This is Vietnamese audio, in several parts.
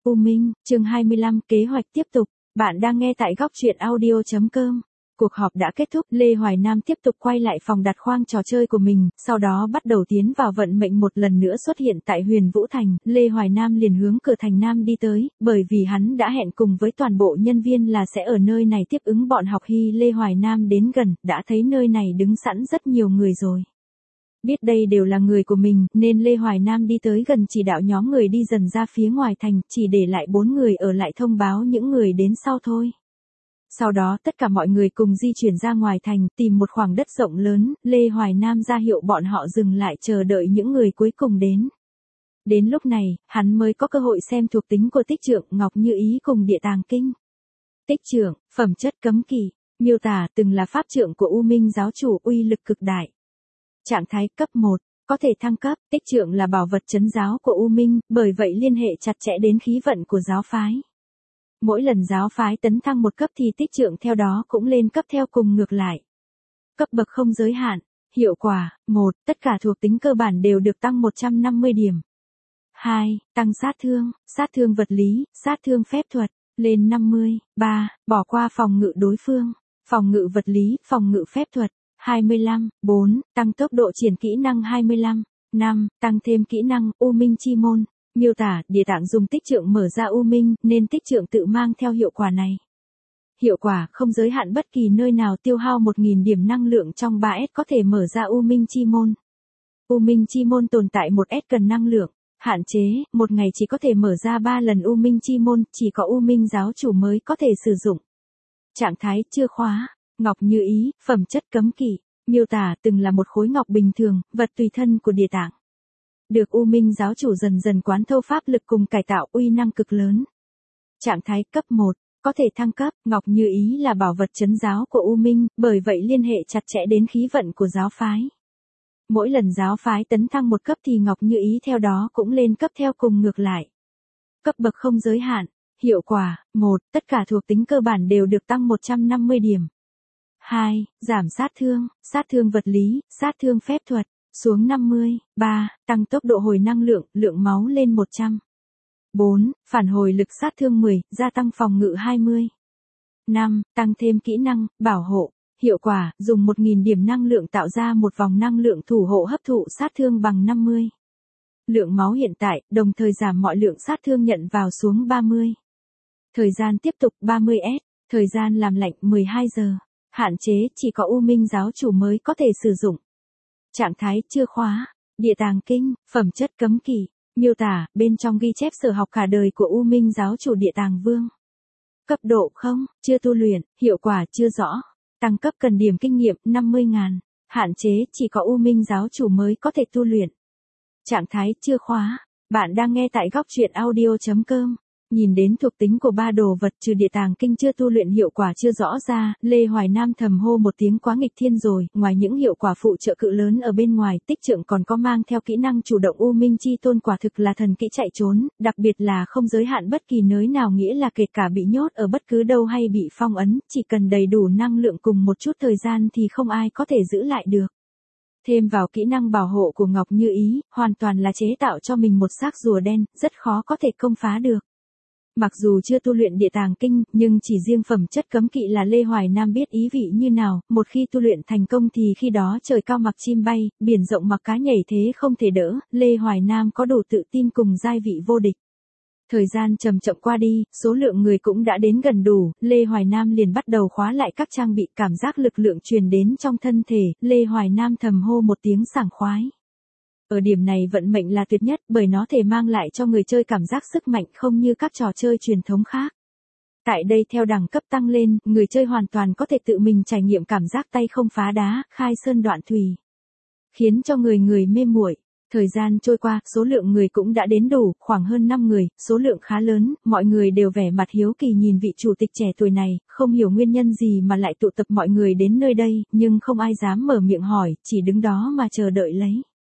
U Minh, chương 25, kế hoạch tiếp tục. Bạn đang nghe tại góc truyện audio.com. Cuộc họp đã kết thúc, Lê Hoài Nam tiếp tục quay lại phòng đặt khoang trò chơi của mình, sau đó bắt đầu tiến vào vận mệnh một lần nữa xuất hiện tại Huyền Vũ Thành. Lê Hoài Nam liền hướng cửa thành Nam đi tới, bởi vì hắn đã hẹn cùng với toàn bộ nhân viên là sẽ ở nơi này tiếp ứng bọn học Hy. Lê Hoài Nam đến gần, đã thấy nơi này đứng sẵn rất nhiều người rồi. Biết đây đều là người của mình, nên Lê Hoài Nam đi tới gần chỉ đạo nhóm người đi dần ra phía ngoài thành, chỉ để lại 4 người ở lại thông báo những người đến sau thôi. Sau đó tất cả mọi người cùng di chuyển ra ngoài thành, tìm một khoảng đất rộng lớn, Lê Hoài Nam ra hiệu bọn họ dừng lại chờ đợi những người cuối cùng đến. Đến lúc này, hắn mới có cơ hội xem thuộc tính của Tích Trượng, Ngọc Như Ý cùng Địa Tàng Kinh. Tích Trượng, phẩm chất cấm kỵ, miêu tả từng là pháp trượng của U Minh giáo chủ, uy lực cực đại. Trạng thái cấp 1, có thể thăng cấp. Tích Trượng là bảo vật trấn giáo của U Minh, bởi vậy liên hệ chặt chẽ đến khí vận của giáo phái. Mỗi lần giáo phái tấn thăng một cấp thì Tích Trượng theo đó cũng lên cấp theo cùng ngược lại. Cấp bậc không giới hạn. Hiệu quả: 1. Tất cả thuộc tính cơ bản đều được tăng 150 điểm. 2. Tăng sát thương vật lý, sát thương phép thuật, lên 50. 3. Bỏ qua phòng ngự đối phương, phòng ngự vật lý, phòng ngự phép thuật, 25. 4. Tăng tốc độ triển kỹ năng 25. 5. Tăng thêm kỹ năng, U Minh Chi Môn. Miêu tả, Địa Tạng dùng Tích Trượng mở ra U Minh, nên Tích Trượng tự mang theo hiệu quả này. Hiệu quả, không giới hạn bất kỳ nơi nào, tiêu hao 1000 điểm năng lượng trong 3S có thể mở ra U Minh Chi Môn. U Minh Chi Môn tồn tại 1S cần năng lượng. Hạn chế, một ngày chỉ có thể mở ra 3 lần U Minh Chi Môn, chỉ có U Minh giáo chủ mới có thể sử dụng. Trạng thái chưa khóa. Ngọc Như Ý, phẩm chất cấm kỵ, miêu tả từng là một khối ngọc bình thường, vật tùy thân của Địa Tạng. Được U Minh giáo chủ dần dần quán thâu pháp lực cùng cải tạo, uy năng cực lớn. Trạng thái cấp 1, có thể thăng cấp. Ngọc Như Ý là bảo vật trấn giáo của U Minh, bởi vậy liên hệ chặt chẽ đến khí vận của giáo phái. Mỗi lần giáo phái tấn thăng một cấp thì Ngọc Như Ý theo đó cũng lên cấp theo cùng ngược lại. Cấp bậc không giới hạn. Hiệu quả: 1. Tất cả thuộc tính cơ bản đều được tăng 150 điểm. 2. Giảm sát thương vật lý, sát thương phép thuật, xuống 50. 3. Tăng tốc độ hồi năng lượng, lượng máu lên 100. 4. Phản hồi lực sát thương 10, gia tăng phòng ngự 20. 5. Tăng thêm kỹ năng, bảo hộ. Hiệu quả, dùng 1000 điểm năng lượng tạo ra một vòng năng lượng thủ hộ hấp thụ sát thương bằng 50. Lượng máu hiện tại, đồng thời giảm mọi lượng sát thương nhận vào xuống 30. Thời gian tiếp tục 30S, thời gian làm lạnh 12 giờ. Hạn chế, chỉ có U Minh giáo chủ mới có thể sử dụng. Trạng thái chưa khóa. Địa Tàng Kinh, phẩm chất cấm kỵ, miêu tả, bên trong ghi chép sở học cả đời của U Minh giáo chủ Địa Tàng Vương. Cấp độ 0, chưa tu luyện, hiệu quả chưa rõ. Tăng cấp cần điểm kinh nghiệm 50.000. Hạn chế, chỉ có U Minh giáo chủ mới có thể tu luyện. Trạng thái chưa khóa. Bạn đang nghe tại góc truyện audio.com. Nhìn đến thuộc tính của 3 đồ vật trừ Địa Tàng Kinh chưa tu luyện hiệu quả chưa rõ ra, Lê Hoài Nam thầm hô một tiếng quá nghịch thiên rồi. Ngoài những hiệu quả phụ trợ cự lớn ở bên ngoài, Tích Trượng còn có mang theo kỹ năng chủ động U Minh Chi Tôn, quả thực là thần kỹ chạy trốn, đặc biệt là không giới hạn bất kỳ nơi nào, nghĩa là kể cả bị nhốt ở bất cứ đâu hay bị phong ấn, chỉ cần đầy đủ năng lượng cùng một chút thời gian thì không ai có thể giữ lại được. Thêm vào kỹ năng bảo hộ của Ngọc Như Ý, hoàn toàn là chế tạo cho mình một xác rùa đen, rất khó có thể công phá được. Mặc dù chưa tu luyện Địa Tàng Kinh, nhưng chỉ riêng phẩm chất cấm kỵ là Lê Hoài Nam biết ý vị như nào, một khi tu luyện thành công thì khi đó trời cao mặc chim bay, biển rộng mặc cá nhảy, thế không thể đỡ, Lê Hoài Nam có đủ tự tin cùng giai vị vô địch. Thời gian chậm chậm qua đi, số lượng người cũng đã đến gần đủ, Lê Hoài Nam liền bắt đầu khóa lại các trang bị, cảm giác lực lượng truyền đến trong thân thể, Lê Hoài Nam thầm hô một tiếng sảng khoái. Ở điểm này vận mệnh là tuyệt nhất, bởi nó thể mang lại cho người chơi cảm giác sức mạnh không như các trò chơi truyền thống khác. Tại đây theo đẳng cấp tăng lên, người chơi hoàn toàn có thể tự mình trải nghiệm cảm giác tay không phá đá, khai sơn đoạn thùy. Khiến cho người mê muội. Thời gian trôi qua, số lượng người cũng đã đến đủ, khoảng hơn 5 người, số lượng khá lớn, mọi người đều vẻ mặt hiếu kỳ nhìn vị chủ tịch trẻ tuổi này, không hiểu nguyên nhân gì mà lại tụ tập mọi người đến nơi đây, nhưng không ai dám mở miệng hỏi, chỉ đứng đó mà chờ đợi lấy.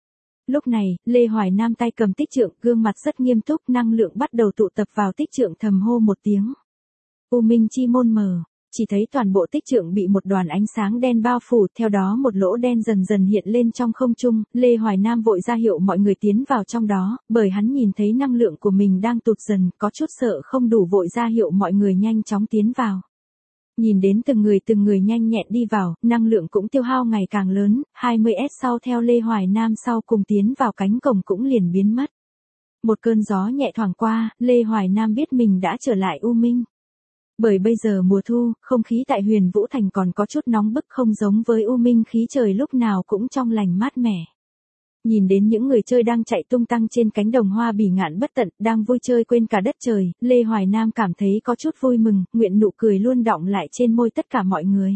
Lúc này, Lê Hoài Nam tay cầm Tích Trượng, gương mặt rất nghiêm túc, năng lượng bắt đầu tụ tập vào Tích Trượng, thầm hô một tiếng. U Minh Chi Môn mở. chỉ thấy toàn bộ tích trượng bị một đoàn ánh sáng đen bao phủ, theo đó một lỗ đen dần dần hiện lên trong không trung, Lê Hoài Nam vội ra hiệu mọi người tiến vào trong đó, bởi hắn nhìn thấy năng lượng của mình đang tụt dần, có chút sợ không đủ vội ra hiệu mọi người nhanh chóng tiến vào. Nhìn đến từng người nhanh nhẹn đi vào, năng lượng cũng tiêu hao ngày càng lớn, 20s sau theo Lê Hoài Nam sau cùng tiến vào cánh cổng cũng liền biến mất. Một cơn gió nhẹ thoảng qua, Lê Hoài Nam biết mình đã trở lại U Minh. Bởi bây giờ mùa thu, không khí tại Huyền Vũ Thành còn có chút nóng bức không giống với U Minh khí trời lúc nào cũng trong lành mát mẻ. Nhìn đến những người chơi đang chạy tung tăng trên cánh đồng hoa bỉ ngạn bất tận, đang vui chơi quên cả đất trời, Lê Hoài Nam cảm thấy có chút vui mừng, nguyện nụ cười luôn đọng lại trên môi tất cả mọi người.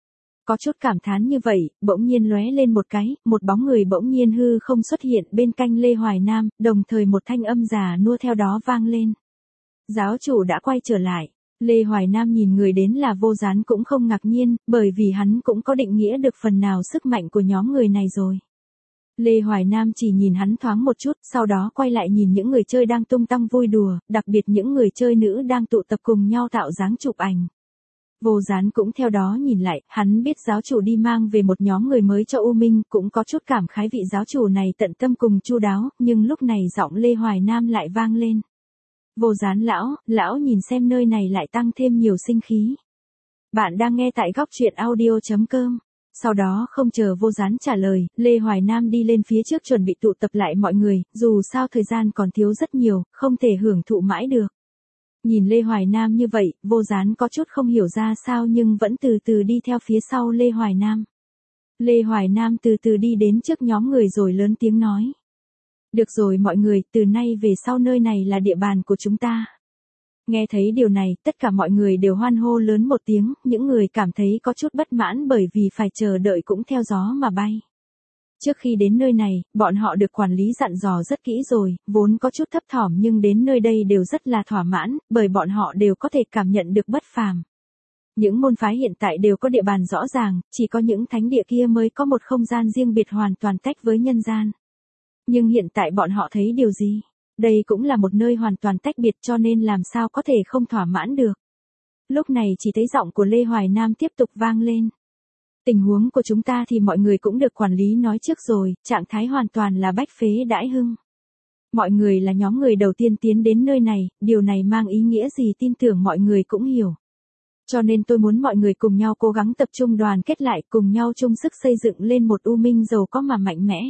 Có chút cảm thán như vậy, bỗng nhiên lóe lên một cái, một bóng người bỗng nhiên hư không xuất hiện bên cạnh Lê Hoài Nam, đồng thời một thanh âm già nua theo đó vang lên. Giáo chủ đã quay trở lại. Lê Hoài Nam nhìn người đến là Vô Gián cũng không ngạc nhiên, bởi vì hắn cũng có định nghĩa được phần nào sức mạnh của nhóm người này rồi. Lê Hoài Nam chỉ nhìn hắn thoáng một chút, sau đó quay lại nhìn những người chơi đang tung tăng vui đùa, đặc biệt những người chơi nữ đang tụ tập cùng nhau tạo dáng chụp ảnh. Vô Gián cũng theo đó nhìn lại, hắn biết giáo chủ đi mang về một nhóm người mới cho U Minh, cũng có chút cảm khái vị giáo chủ này tận tâm cùng chu đáo, nhưng lúc này giọng Lê Hoài Nam lại vang lên. Vô Gián lão nhìn xem nơi này lại tăng thêm nhiều sinh khí. Bạn đang nghe tại góc truyện audio.com. Sau đó không chờ Vô Gián trả lời, Lê Hoài Nam đi lên phía trước chuẩn bị tụ tập lại mọi người, dù sao thời gian còn thiếu rất nhiều, không thể hưởng thụ mãi được. Nhìn Lê Hoài Nam như vậy, Vô Gián có chút không hiểu ra sao nhưng vẫn từ từ đi theo phía sau Lê Hoài Nam. Lê Hoài Nam từ từ đi đến trước nhóm người rồi lớn tiếng nói. Được rồi mọi người, từ nay về sau nơi này là địa bàn của chúng ta. Nghe thấy điều này, tất cả mọi người đều hoan hô lớn một tiếng, những người cảm thấy có chút bất mãn bởi vì phải chờ đợi cũng theo gió mà bay. Trước khi đến nơi này, bọn họ được quản lý dặn dò rất kỹ rồi, vốn có chút thấp thỏm nhưng đến nơi đây đều rất là thỏa mãn, bởi bọn họ đều có thể cảm nhận được bất phàm. Những môn phái hiện tại đều có địa bàn rõ ràng, chỉ có những thánh địa kia mới có một không gian riêng biệt hoàn toàn tách với nhân gian. Nhưng hiện tại bọn họ thấy điều gì? Đây cũng là một nơi hoàn toàn tách biệt cho nên làm sao có thể không thỏa mãn được. Lúc này chỉ thấy giọng của Lê Hoài Nam tiếp tục vang lên. Tình huống của chúng ta thì mọi người cũng được quản lý nói trước rồi, trạng thái hoàn toàn là bách phế đãi hưng. Mọi người là nhóm người đầu tiên tiến đến nơi này, điều này mang ý nghĩa gì tin tưởng mọi người cũng hiểu. Cho nên tôi muốn mọi người cùng nhau cố gắng tập trung đoàn kết lại, cùng nhau chung sức xây dựng lên một U Minh giàu có mà mạnh mẽ.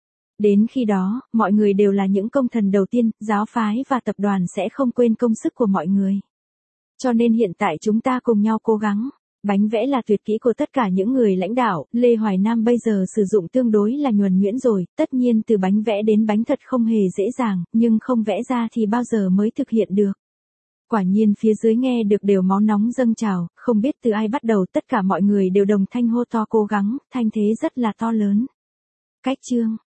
Đến khi đó, mọi người đều là những công thần đầu tiên, giáo phái và tập đoàn sẽ không quên công sức của mọi người. Cho nên hiện tại chúng ta cùng nhau cố gắng. Bánh vẽ là tuyệt kỹ của tất cả những người lãnh đạo, Lê Hoài Nam bây giờ sử dụng tương đối là nhuần nhuyễn rồi, tất nhiên từ bánh vẽ đến bánh thật không hề dễ dàng, nhưng không vẽ ra thì bao giờ mới thực hiện được. Quả nhiên phía dưới nghe được đều máu nóng dâng trào, không biết từ ai bắt đầu tất cả mọi người đều đồng thanh hô to cố gắng, thanh thế rất là to lớn. Cách chương